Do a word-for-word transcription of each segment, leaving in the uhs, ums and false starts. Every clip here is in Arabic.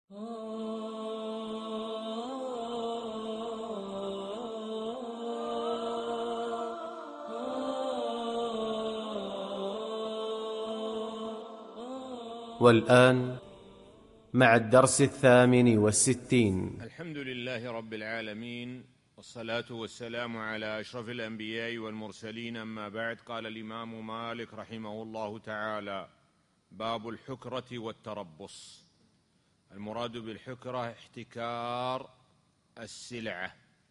والآن مع الدرس الثامن والستين. الحمد لله رب العالمين، والصلاة والسلام على أشرف الأنبياء والمرسلين، أما بعد. قال الإمام مالك رحمه الله تعالى: باب الحكرة والتربص. المراد بالحكرة احتكار السلعة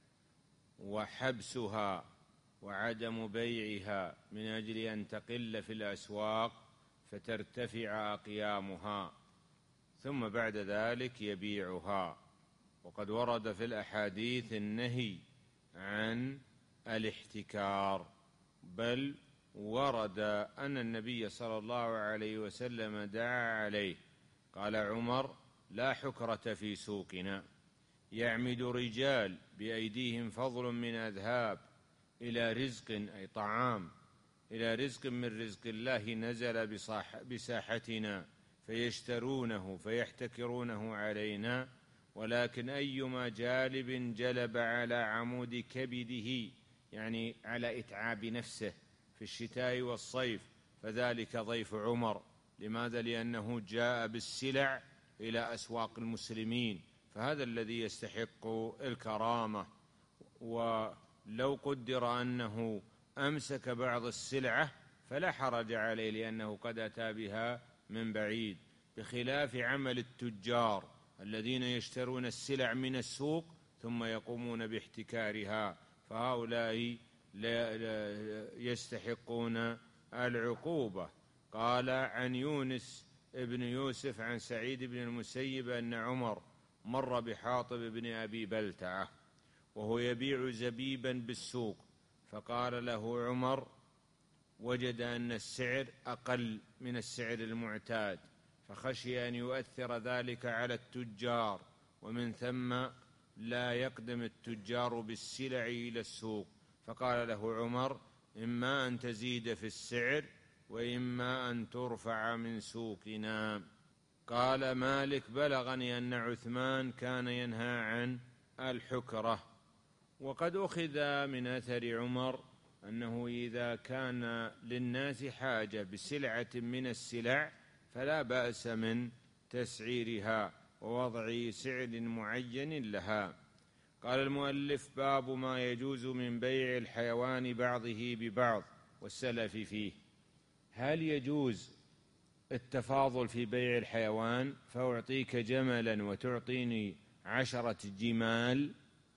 وحبسها وعدم بيعها من أجل أن تقل في الأسواق فترتفع أقيامها، ثم بعد ذلك يبيعها. وقد ورد في الأحاديث النهي عن الاحتكار، بل ورد أن النبي صلى الله عليه وسلم دعا عليه. قال عمر: لا حكرة في سوقنا. يعمد رجال بأيديهم فضل من أذهاب إلى رزق، أي طعام، إلى رزق من رزق الله نزل بساحتنا فيشترونه فيحتكرونه علينا، ولكن أيما جالب جلب على عمود كبده، يعني على إتعاب نفسه في الشتاء والصيف، فذلك ضيف عمر. لماذا؟ لأنه جاء بالسلع إلى أسواق المسلمين، فهذا الذي يستحق الكرامة. ولو قدر أنه أمسك بعض السلعة فلا حرج عليه، لأنه قد أتى بها من بعيد، بخلاف عمل التجار الذين يشترون السلع من السوق ثم يقومون باحتكارها، فهؤلاء يستحقون العقوبة. قال عن يونس ابن يوسف عن سعيد بن المسيب أن عمر مر بحاطب بن أبي بلتعة وهو يبيع زبيبا بالسوق، فقال له عمر: وجد أن السعر أقل من السعر المعتاد، فخشي أن يؤثر ذلك على التجار، ومن ثم لا يقدم التجار بالسلع إلى السوق. فقال له عمر: إما أن تزيد في السعر وإما أن ترفع من سوقنا. قال مالك: بلغني أن عثمان كان ينهى عن الحكرة. وقد أخذ من أثر عمر أنه إذا كان للناس حاجة بسلعة من السلع فلا بأس من تسعيرها ووضع سعر معين لها. قال المؤلف: باب ما يجوز من بيع الحيوان بعضه ببعض والسلف فيه. هل يجوز التفاضل في بيع الحيوان، فأعطيك جملا وتعطيني عشرة جمال؟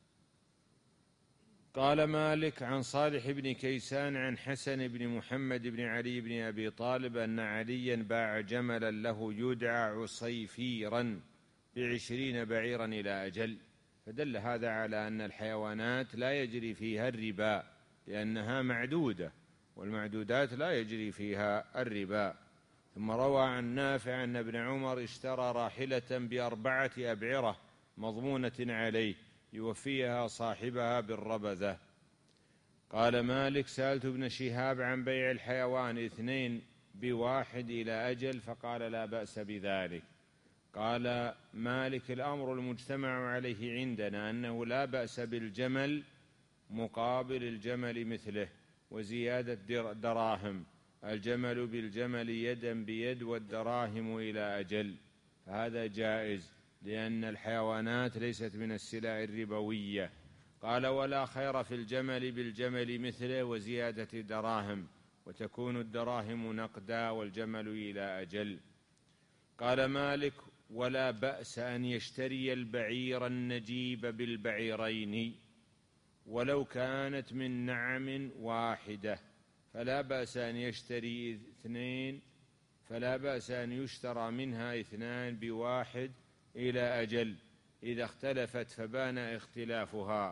قال مالك عن صالح بن كيسان عن حسن بن محمد بن علي بن أبي طالب أن عليا باع جملا له يدعى عصيفيرا بعشرين بعيرا إلى أجل. فدل هذا على أن الحيوانات لا يجري فيها الربا، لأنها معدودة، والمعدودات لا يجري فيها الربا. ثم روى عن نافع أن ابن عمر اشترى راحلة بأربعة أبعرة مضمونة عليه يوفيها صاحبها بالربذة. قال مالك: سألت ابن شهاب عن بيع الحيوان اثنين بواحد إلى أجل، فقال: لا بأس بذلك. قال مالك: الأمر المجتمع عليه عندنا أنه لا بأس بالجمل مقابل الجمل مثله وزيادة دراهم، الجمل بالجمل يدا بيد والدراهم إلى أجل، فهذا جائز، لأن الحيوانات ليست من السلع الربوية. قال: ولا خير في الجمل بالجمل مثله وزيادة دراهم، وتكون الدراهم نقدا والجمل إلى أجل. قال مالك: ولا بأس أن يشتري البعير النجيب بالبعيرين ولو كانت من نعم واحدة، فلا بأس أن يشتري اثنين فلا بأس أن يشترى منها اثنان بواحد إلى أجل إذا اختلفت فبان اختلافها.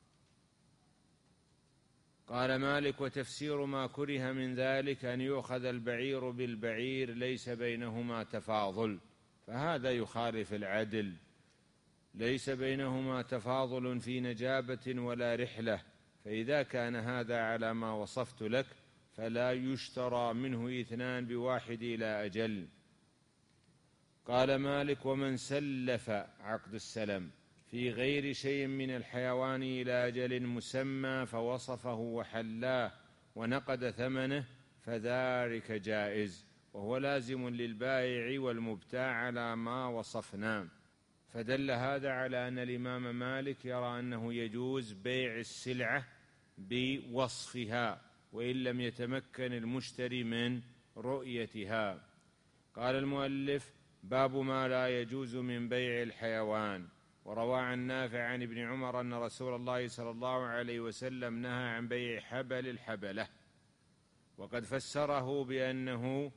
قال مالك: وتفسير ما كره من ذلك أن يؤخذ البعير بالبعير ليس بينهما تفاضل، فهذا يخالف العدل، ليس بينهما تفاضل في نجابة ولا رحلة، فإذا كان هذا على ما وصفت لك فلا يشترى منه اثنان بواحد إلى أجل. قال مالك: ومن سلف عقد السلم في غير شيء من الحيوان إلى أجل مسمى فوصفه وحلاه ونقد ثمنه فذلك جائز، وهو لازم للبائع والمبتاع على ما وصفنا. فدل هذا على أن الإمام مالك يرى أنه يجوز بيع السلعة بوصفها وإن لم يتمكن المشتري من رؤيتها. قال المؤلف: باب ما لا يجوز من بيع الحيوان. وروى عن نافع عن ابن عمر أن رسول الله صلى الله عليه وسلم نهى عن بيع حبل الحبلة، وقد فسره بأنه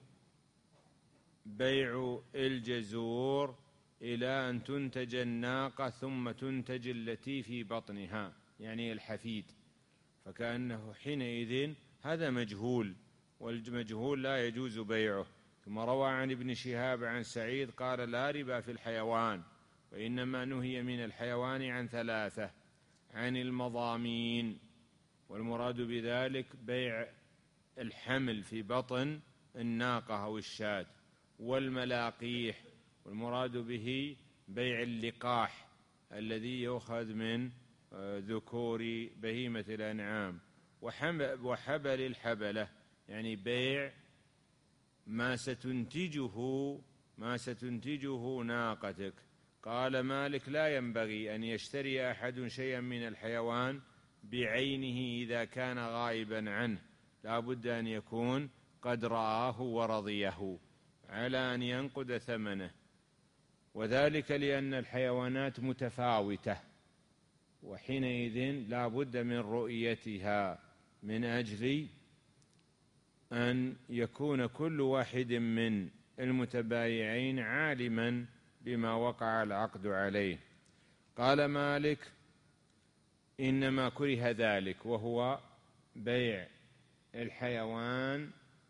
بيع الجزور إلى أن تنتج الناقة ثم تنتج التي في بطنها، يعني الحفيد، فكأنه حينئذ هذا مجهول، والمجهول لا يجوز بيعه. ثم روى عن ابن شهاب عن سعيد قال: لا ربا في الحيوان، وإنما نهي من الحيوان عن ثلاثة: عن المضامين، والمراد بذلك بيع الحمل في بطن الناقة أو الشاة، والملاقيح، والمراد به بيع اللقاح الذي يؤخذ من ذكور بهيمة الأنعام، وحبل الحبلة، يعني بيع ما ستنتجه ما ستنتجه ناقتك. قال مالك: لا ينبغي أن يشتري أحد شيئا من الحيوان بعينه إذا كان غائبا عنه، لا بد أن يكون قد رآه ورضيه على أن ينقد ثمنه، وذلك لأن الحيوانات متفاوتة، وحينئذ لا بد من رؤيتها من أجل أن يكون كل واحد من المتبايعين عالما بما وقع العقد عليه. قال مالك: إنما كره ذلك، وهو بيع الحيوان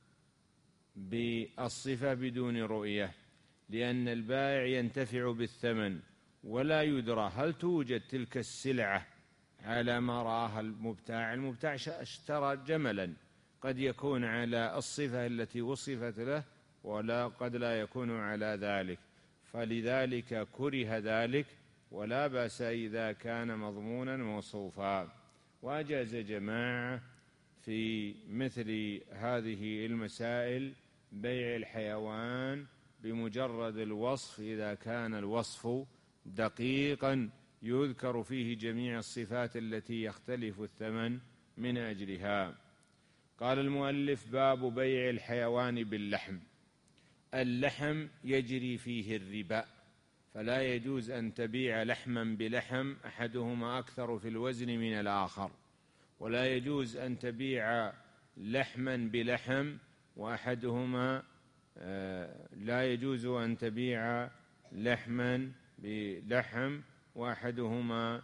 بالصفة بدون رؤية، لأن البائع ينتفع بالثمن ولا يدرى هل توجد تلك السلعة على ما رآها المبتاع. المبتاع اشترى جملا، قد يكون على الصفة التي وصفت له ولا قد لا يكون على ذلك، فلذلك كره ذلك، ولا بأس إذا كان مضمونا موصوفا. وأجاز جماعة في مثل هذه المسائل بيع الحيوان بمجرد الوصف إذا كان الوصف دقيقا يذكر فيه جميع الصفات التي يختلف الثمن من أجلها. قال المؤلف: باب بيع الحيوان باللحم. اللحم يجري فيه الربا، فلا يجوز أن تبيع لحما بلحم أحدهما أكثر في الوزن من الآخر، ولا يجوز أن تبيع لحما بلحم وأحدهما لا يجوز أن تبيع لحما بلحم وأحدهما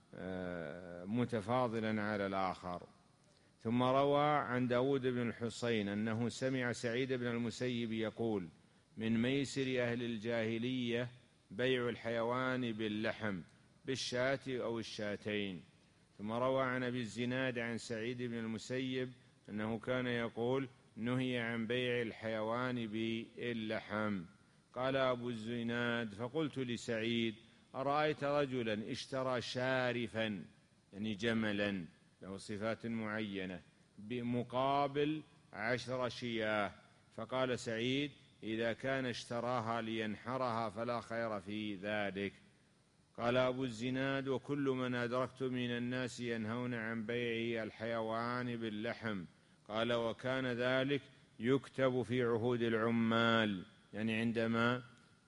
متفاضلا على الآخر. ثم روى عن داود بن الحصين أنه سمع سعيد بن المسيب يقول: من ميسر أهل الجاهلية بيع الحيوان باللحم بالشاة أو الشاتين. ثم روى عن أبي الزناد عن سعيد بن المسيب أنه كان يقول: نهي عن بيع الحيوان باللحم. قال أبو الزناد: فقلت لسعيد: أرأيت رجلا اشترى شارفا، يعني جملا له صفات معينة، بمقابل عشر شياه؟ فقال سعيد: إذا كان اشتراها لينحرها فلا خير في ذلك. قال أبو الزناد: وكل من أدركت من الناس ينهون عن بيع الحيوان باللحم. قال: وكان ذلك يكتب في عهود العمال، يعني عندما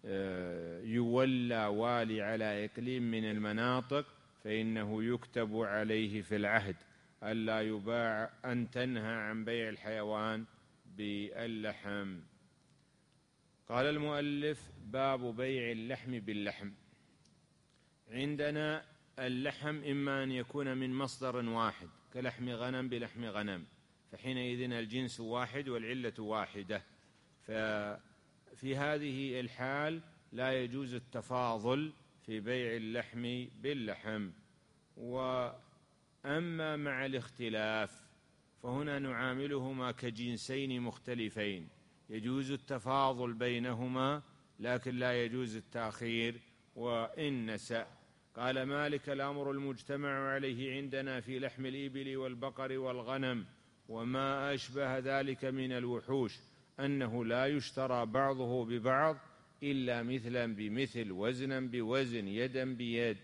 يولى والي على إقليم من المناطق فإنه يكتب عليه في العهد ألا يباع، أن تنهى عن بيع الحيوان باللحم. قال المؤلف: باب بيع اللحم باللحم. عندنا اللحم إما أن يكون من مصدر واحد كلحم غنم بلحم غنم، فحينئذ الجنس واحد والعلة واحدة، ففي هذه الحال لا يجوز التفاضل في بيع اللحم باللحم. وأما مع الاختلاف فهنا نعاملهما كجنسين مختلفين، يجوز التفاضل بينهما لكن لا يجوز التأخير وإن نسى. قال مالك: الأمر المجتمع عليه عندنا في لحم الإبل والبقر والغنم وما أشبه ذلك من الوحوش أنه لا يشترى بعضه ببعض إلا مثلا بمثل، وزنا بوزن، يدا بيد،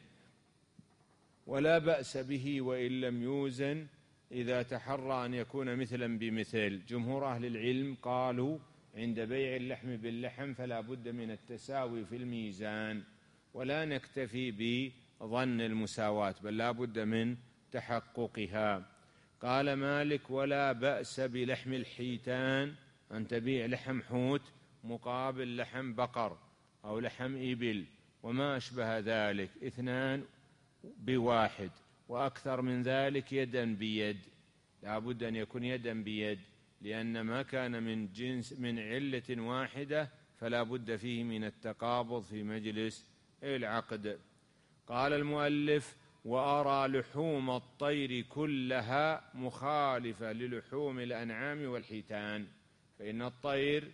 ولا بأس به وإن لم يوزن إذا تحرى أن يكون مثلا بمثل. جمهور أهل العلم قالوا عند بيع اللحم باللحم فلا بد من التساوي في الميزان، ولا نكتفي بظن المساواة بل لا بد من تحققها. قال مالك: ولا بأس بلحم الحيتان، أن تبيع لحم حوت مقابل لحم بقر أو لحم إبل وما أشبه ذلك، اثنان بواحد وأكثر من ذلك يدا بيد، لا بد أن يكون يدا بيد، لأن ما كان من جنس من علة واحدة فلا بد فيه من التقابض في مجلس العقد. قال المؤلف: وأرى لحوم الطير كلها مخالفة للحوم الأنعام والحيتان، فإن الطير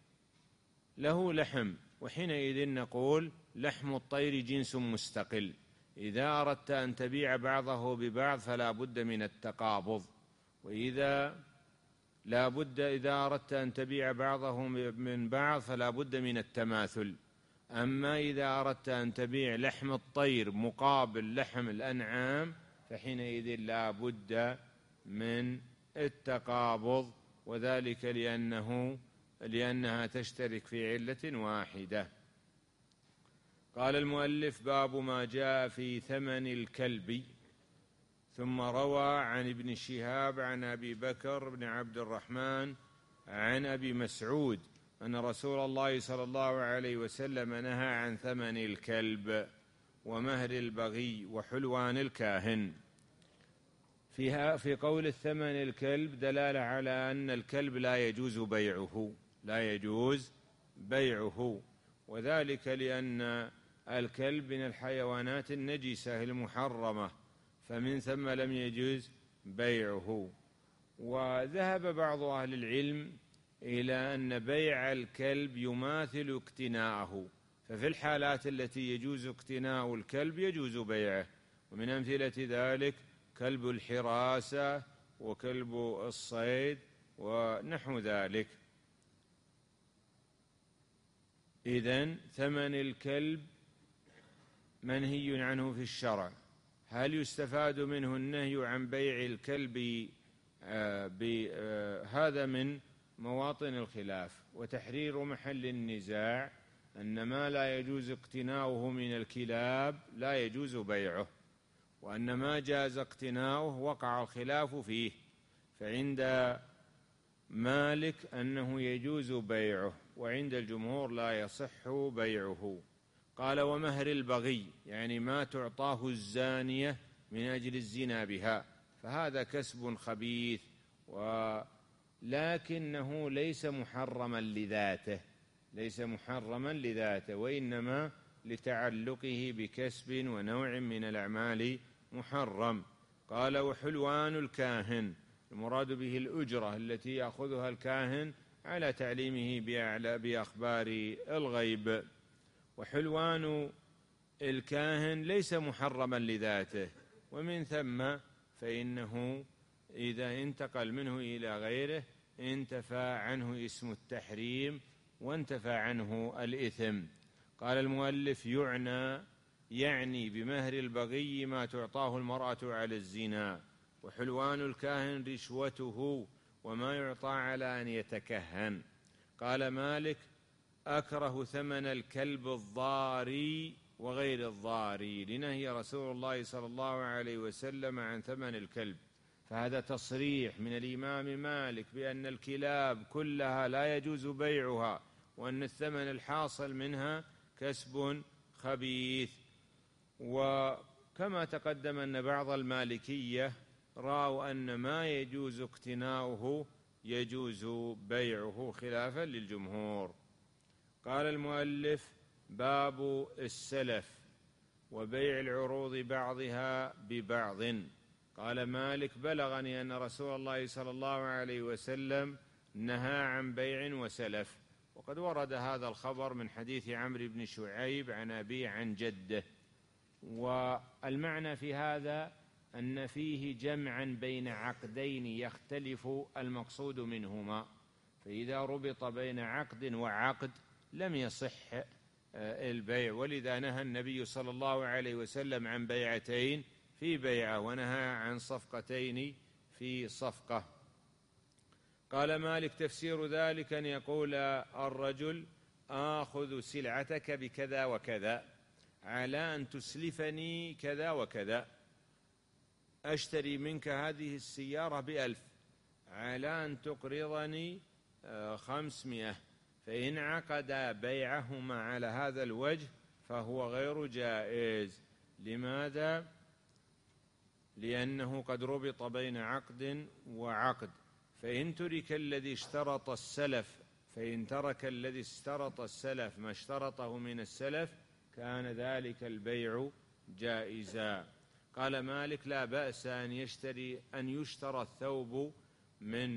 له لحم، وحينئذ نقول لحم الطير جنس مستقل، إذا أردت أن تبيع بعضه ببعض فلا بد من التقابض، وإذا لا بد إذا أردت أن تبيع بعضه من بعض فلا بد من التماثل. أما إذا أردت أن تبيع لحم الطير مقابل لحم الأنعام فحينئذ لا بد من التقابض، وذلك لأنه لأنها تشترك في علة واحدة. قال المؤلف: باب ما جاء في ثمن الكلب. ثم روى عن ابن شهاب عن أبي بكر بن عبد الرحمن عن أبي مسعود أن رسول الله صلى الله عليه وسلم نهى عن ثمن الكلب ومهر البغي وحلوان الكاهن. فيها في قول الثمن الكلب دلالة على أن الكلب لا يجوز بيعه لا يجوز بيعه وذلك لأن الكلب من الحيوانات النجسة المحرمة، فمن ثم لم يجوز بيعه. وذهب بعض أهل العلم إلى أن بيع الكلب يماثل اقتناءه، ففي الحالات التي يجوز اقتناء الكلب يجوز بيعه، ومن أمثلة ذلك كلب الحراسة وكلب الصيد ونحو ذلك. إذن ثمن الكلب منهي عنه في الشرع. هل يستفاد منه النهي عن بيع الكلب؟ هذا من مواطن الخلاف، وتحرير محل النزاع أن ما لا يجوز اقتناؤه من الكلاب لا يجوز بيعه، وأن ما جاز اقتناؤه وقع الخلاف فيه، فعند مالك أنه يجوز بيعه، وعند الجمهور لا يصح بيعه. قال: ومهر البغي، يعني ما تعطاه الزانية من أجل الزنا بها، فهذا كسب خبيث، ولكنه ليس محرما لذاته ليس محرما لذاته وإنما لتعلقه بكسب ونوع من الأعمال محرم. قال: وحلوان الكاهن، المراد به الأجرة التي يأخذها الكاهن على تعليمه بأخبار الغيب. وحلوان الكاهن ليس محرما لذاته، ومن ثم فإنه إذا انتقل منه إلى غيره انتفى عنه اسم التحريم وانتفى عنه الإثم. قال المؤلف: يعنى يعني بمهر البغي ما تعطاه المرأة على الزنا، وحلوان الكاهن رشوته وما يعطى على أن يتكهن. قال مالك: أكره ثمن الكلب الضاري وغير الضاري، لنهي رسول الله صلى الله عليه وسلم عن ثمن الكلب، فهذا تصريح من الإمام مالك بأن الكلاب كلها لا يجوز بيعها، وأن الثمن الحاصل منها كسب خبيث. وكما تقدم أن بعض المالكية رأوا أن ما يجوز اقتناؤه يجوز بيعه خلافا للجمهور. قال المؤلف: باب السلف وبيع العروض بعضها ببعض. قال مالك: بلغني أن رسول الله صلى الله عليه وسلم نهى عن بيع وسلف، وقد ورد هذا الخبر من حديث عمرو بن شعيب عن أبيه عن جده. والمعنى في هذا أن فيه جمعا بين عقدين يختلف المقصود منهما، فإذا ربط بين عقد وعقد لم يصح البيع، ولذا نهى النبي صلى الله عليه وسلم عن بيعتين في بيعة، ونهى عن صفقتين في صفقة. قال مالك: تفسير ذلك أن يقول الرجل: آخذ سلعتك بكذا وكذا على أن تسلفني كذا وكذا، أشتري منك هذه السيارة بألف على أن تقرضني خمسمائة، فإن عقد بيعهما على هذا الوجه فهو غير جائز. لماذا؟ لأنه قد ربط بين عقد وعقد، فإن ترك الذي اشترط السلف فإن ترك الذي اشترط السلف ما اشترطه من السلف كان ذلك البيع جائزا. قال مالك: لا بأس أن يشتري أن يشترى الثوب من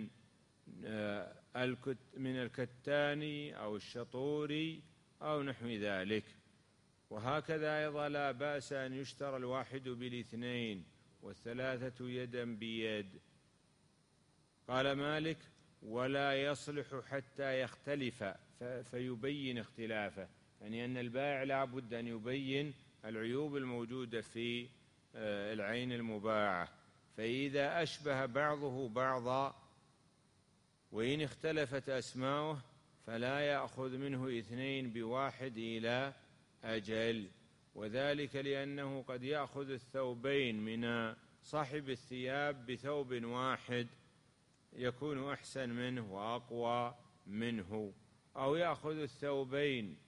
من الكتان أو الشطور أو نحو ذلك، وهكذا أيضا لا بأس أن يشترى الواحد بالاثنين والثلاثة يدا بيد. قال مالك: ولا يصلح حتى يختلف فيبين اختلافه، يعني أن البائع لا بد أن يبين العيوب الموجودة في العين المباعة، فإذا أشبه بعضه بعضا وإن اختلفت أسماؤه فلا يأخذ منه اثنين بواحد إلى أجل، وذلك لأنه قد يأخذ الثوبين من صاحب الثياب بثوب واحد يكون أحسن منه وأقوى منه، أو يأخذ الثوبين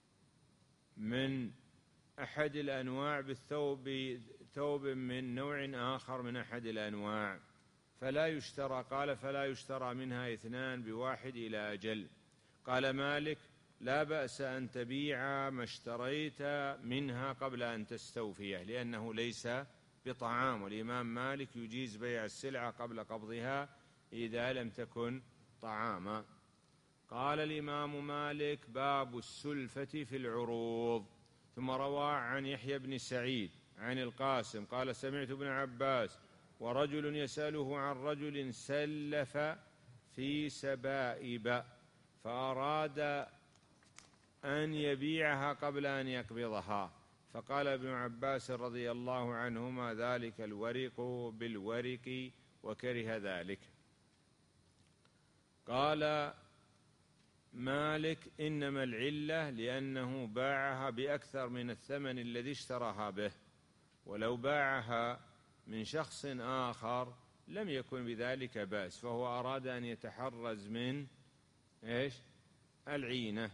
من أحد الأنواع بالثوب ثوب من نوع آخر من أحد الأنواع فلا يشترى. قال: فلا يشترى منها اثنان بواحد إلى أجل. قال مالك: لا بأس أن تبيع ما اشتريت منها قبل أن تستوفيه، لأنه ليس بطعام، والإمام مالك يجيز بيع السلعة قبل قبضها إذا لم تكن طعاما. قال الإمام مالك: باب السلفة في العروض. ثم روى عن يحيى بن سعيد عن القاسم قال: سمعت ابن عباس ورجل يسأله عن رجل سلف في سبائب فأراد أن يبيعها قبل أن يقبضها، فقال ابن عباس رضي الله عنهما: ذلك الورق بالورق، وكره ذلك. قال مالك: إنما العلة لأنه باعها بأكثر من الثمن الذي اشتراها به، ولو باعها من شخص آخر لم يكن بذلك بأس، فهو أراد أن يتحرز من إيش؟ العينة.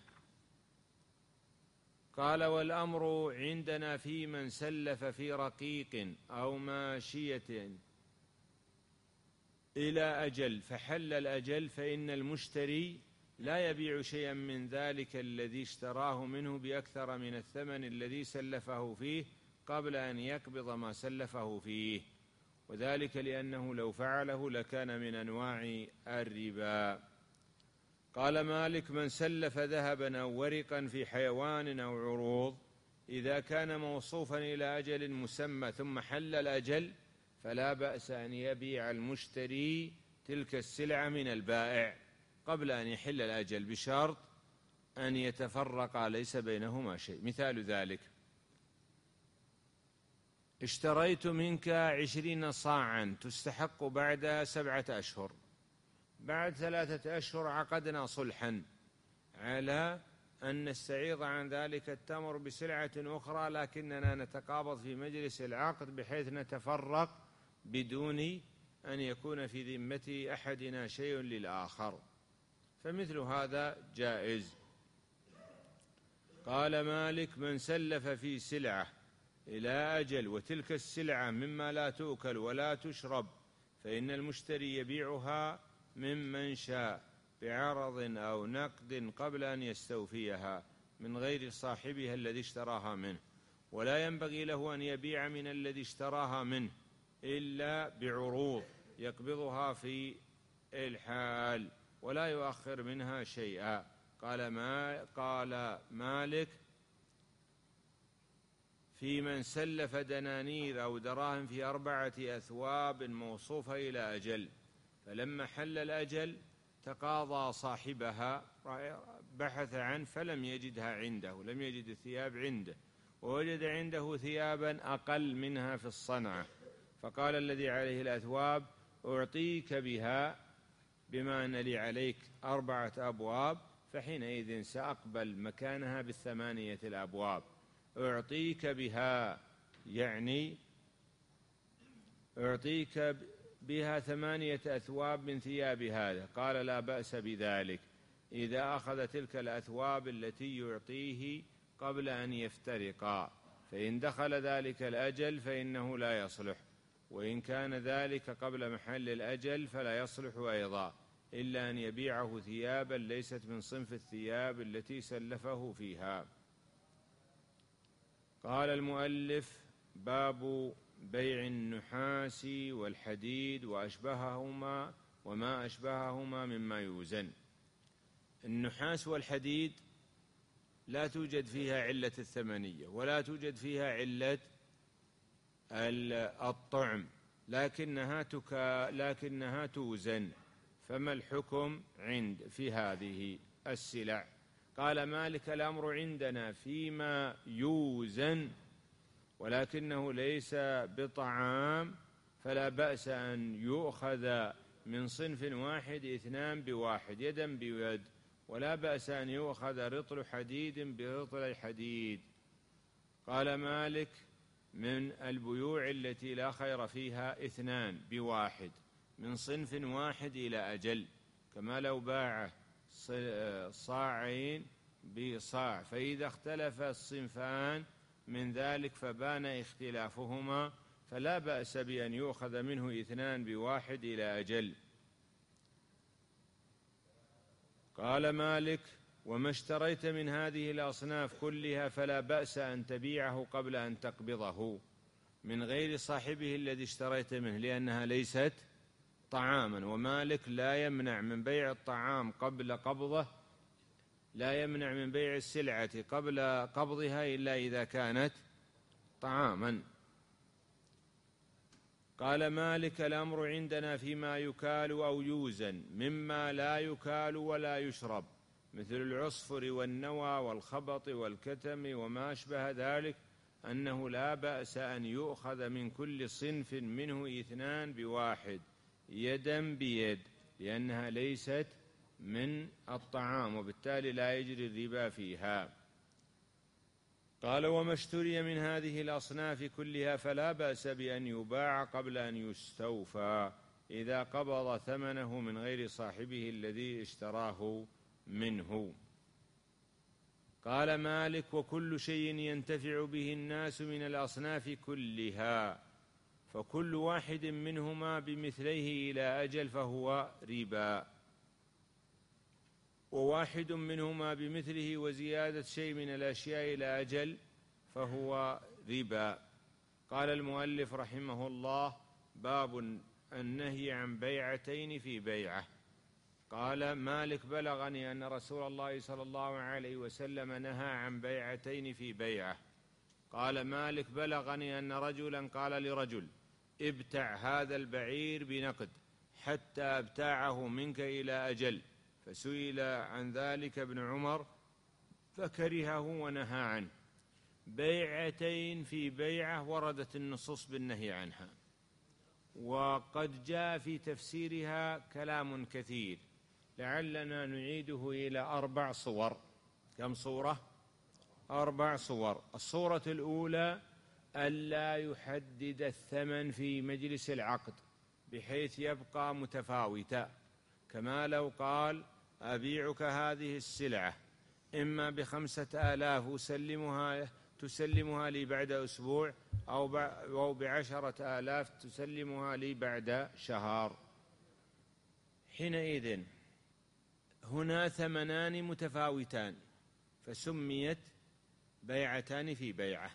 قال: والأمر عندنا في من سلف في رقيق أو ماشية إلى أجل فحل الأجل، فإن المشتري لا يبيع شيئا من ذلك الذي اشتراه منه بأكثر من الثمن الذي سلفه فيه قبل أن يقبض ما سلفه فيه، وذلك لأنه لو فعله لكان من أنواع الربا. قال مالك: من سلف ذهبا أو ورقا في حيوان أو عروض إذا كان موصوفا إلى أجل مسمى ثم حل الأجل فلا بأس أن يبيع المشتري تلك السلعة من البائع قبل أن يحل الأجل، بشرط أن يتفرق ليس بينهما شيء. مثال ذلك: اشتريت منك عشرين صاعا تستحق بعد سبعة أشهر، بعد ثلاثة أشهر عقدنا صلحا على أن نستعيض عن ذلك التمر بسلعة أخرى، لكننا نتقابض في مجلس العقد بحيث نتفرق بدون أن يكون في ذمة أحدنا شيء للآخر، فمثل هذا جائز. قال مالك: من سلف في سلعة إلى أجل وتلك السلعة مما لا تؤكل ولا تشرب فإن المشتري يبيعها ممن شاء بعرض أو نقد قبل أن يستوفيها من غير صاحبها الذي اشتراها منه، ولا ينبغي له أن يبيع من الذي اشتراها منه إلا بعروض يقبضها في الحال ولا يؤخر منها شيئا. قال ما قال مالك في من سلف دنانير أو دراهم في أربعة أثواب موصوفة إلى أجل، فلما حل الأجل تقاضى صاحبها، بحث عنه فلم يجدها عنده، لم يجد الثياب عنده، ووجد عنده ثيابا أقل منها في الصنعة، فقال الذي عليه الأثواب أعطيك بها بما أن لي عليك أربعة أبواب، فحينئذ سأقبل مكانها بالثمانية الأبواب. أعطيك بها يعني أعطيك بها ثمانية أثواب من ثياب هذا. قال لا بأس بذلك إذا أخذ تلك الأثواب التي يعطيه قبل أن يفترقا، فإن دخل ذلك الأجل فإنه لا يصلح، وإن كان ذلك قبل محل الأجل فلا يصلح أيضا، إلا أن يبيعه ثيابا ليست من صنف الثياب التي سلفه فيها. قال المؤلف باب بيع النحاس والحديد وأشبههما وما أشبههما مما يوزن. النحاس والحديد لا توجد فيها علة الثمنية ولا توجد فيها علة الطعم، لكنها تكا لكنها توزن، فما الحكم عند في هذه السلع؟ قال مالك الأمر عندنا فيما يوزن ولكنه ليس بطعام، فلا بأس أن يؤخذ من صنف واحد اثنان بواحد يدا بيد، ولا بأس أن يؤخذ رطل حديد برطل حديد. قال مالك من البيوع التي لا خير فيها اثنان بواحد من صنف واحد إلى أجل، كما لو باع صاعين بصاع، فإذا اختلف الصنفان من ذلك فبان اختلافهما فلا بأس بأن يؤخذ منه اثنان بواحد إلى أجل. قال مالك وما اشتريت من هذه الأصناف كلها فلا بأس أن تبيعه قبل أن تقبضه من غير صاحبه الذي اشتريت منه، لأنها ليست طعاما، ومالك لا يمنع من بيع الطعام قبل قبضه، لا يمنع من بيع السلعة قبل قبضها إلا إذا كانت طعاما. قال مالك الأمر عندنا فيما يكال أو يوزن مما لا يكال ولا يشرب، مثل العصفر والنوى والخبط والكتم وما أشبه ذلك، أنه لا بأس أن يؤخذ من كل صنف منه اثنان بواحد يدا بيد، لأنها ليست من الطعام وبالتالي لا يجري الربا فيها. قال وما اشتري من هذه الأصناف كلها فلا بأس بأن يباع قبل أن يستوفى إذا قبض ثمنه من غير صاحبه الذي اشتراه منه. قال مالك وكل شيء ينتفع به الناس من الأصناف كلها فكل واحد منهما بمثليه إلى أجل فهو ربا، وواحد منهما بمثله وزيادة شيء من الأشياء إلى أجل فهو ربا. قال المؤلف رحمه الله باب النهي عن بيعتين في بيعة. قال مالك بلغني أن رسول الله صلى الله عليه وسلم نهى عن بيعتين في بيعة. قال مالك بلغني أن رجلا قال لرجل ابتع هذا البعير بنقد حتى ابتاعه منك إلى أجل، فسئل عن ذلك ابن عمر فكرهه ونهى عنه. بيعتين في بيعة وردت النصوص بالنهي عنها، وقد جاء في تفسيرها كلام كثير، لعلنا نعيده إلى أربع صور. كم صورة؟ أربع صور. الصورة الأولى ألا يحدد الثمن في مجلس العقد بحيث يبقى متفاوتا، كما لو قال أبيعك هذه السلعة إما بخمسة آلاف أسلمها تسلمها لي بعد أسبوع أو بعشرة آلاف تسلمها لي بعد شهر. حينئذ هنا ثمنان متفاوتان فسميت بيعتان في بيعة.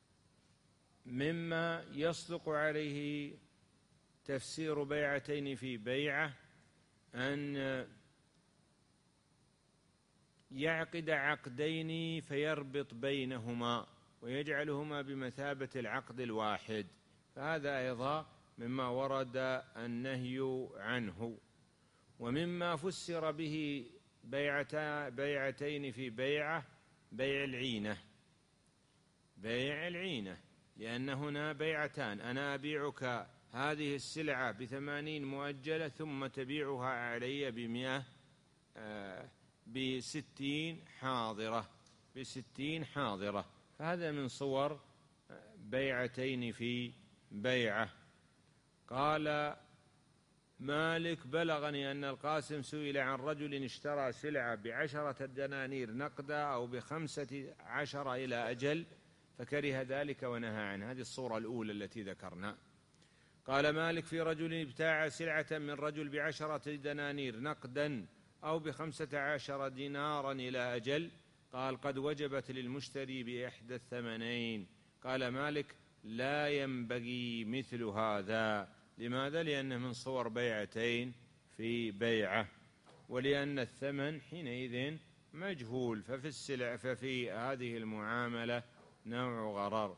مما يصدق عليه تفسير بيعتين في بيعة أن يعقد عقدين فيربط بينهما ويجعلهما بمثابة العقد الواحد، فهذا أيضا مما ورد النهي عنه. ومما فسر به بيعتين في بيعة بيع العينة، بيع العينة، لأن هنا بيعتان، أنا أبيعك هذه السلعة بثمانين مؤجلة ثم تبيعها علي بمئة آه بستين حاضرة بستين حاضرة، فهذا من صور بيعتين في بيعة. قال مالك بلغني أن القاسم سئل عن رجل اشترى سلعة بعشرة دنانير نقدا أو بخمسة عشر إلى أجل فكره ذلك ونهى عنه. هذه الصورة الأولى التي ذكرنا. قال مالك في رجل ابتاع سلعة من رجل بعشرة دنانير نقدا أو بخمسة عشر دينارا إلى أجل، قال قد وجبت للمشتري بإحدى الثمنين. قال مالك لا ينبغي مثل هذا. لماذا؟ لأنه من صور بيعتين في بيعة، ولأن الثمن حينئذ مجهول، ففي السلع ففي هذه المعاملة نوع غرر.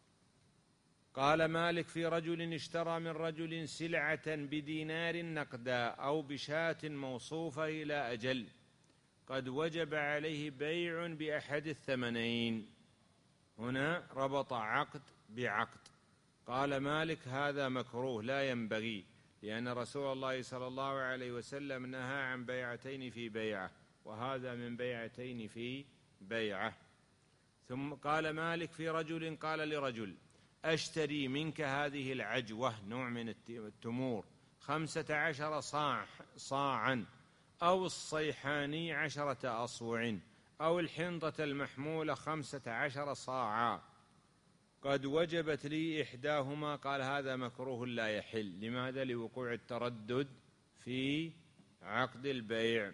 قال مالك في رجل اشترى من رجل سلعة بدينار نقدا أو بشاة موصوفة إلى أجل قد وجب عليه بيع بأحد الثمنين. هنا ربط عقد بعقد. قال مالك هذا مكروه لا ينبغي، لأن رسول الله صلى الله عليه وسلم نهى عن بيعتين في بيعة، وهذا من بيعتين في بيعة. ثم قال مالك في رجل قال لرجل أشتري منك هذه العجوة، نوع من التمور، خمسة عشر صاع صاعا أو الصيحاني عشرة أصوع أو الحنطة المحمولة خمسة عشر صاعا قد وجبت لي إحداهما. قال هذا مكروه لا يحل. لماذا؟ لوقوع التردد في عقد البيع.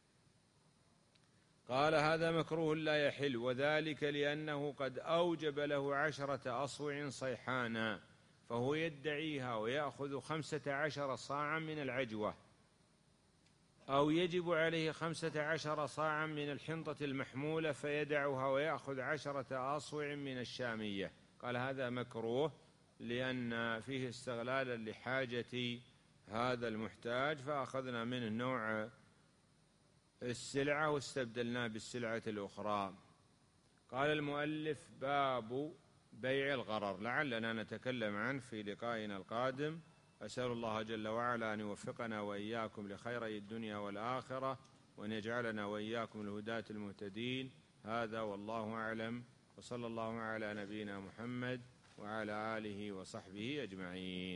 قال هذا مكروه لا يحل، وذلك لأنه قد أوجب له عشرة أصوع صيحانا، فهو يدعيها ويأخذ خمسة عشر صاعا من العجوة، أو يجب عليه خمسة عشر صاعا من الحنطة المحمولة فيدعها ويأخذ عشرة أصوع من الشامية. قال هذا مكروه لأن فيه استغلالا لحاجة هذا المحتاج، فأخذنا منه نوع السلعة واستبدلناه بالسلعة الأخرى. قال المؤلف باب بيع الغرر، لعلنا نتكلم عنه في لقائنا القادم. أسأل الله جل وعلا أن يوفقنا وإياكم لخيري الدنيا والآخرة، وأن يجعلنا وإياكم الهداة المهتدين. هذا والله أعلم، وصلى الله على نبينا محمد وعلى آله وصحبه أجمعين.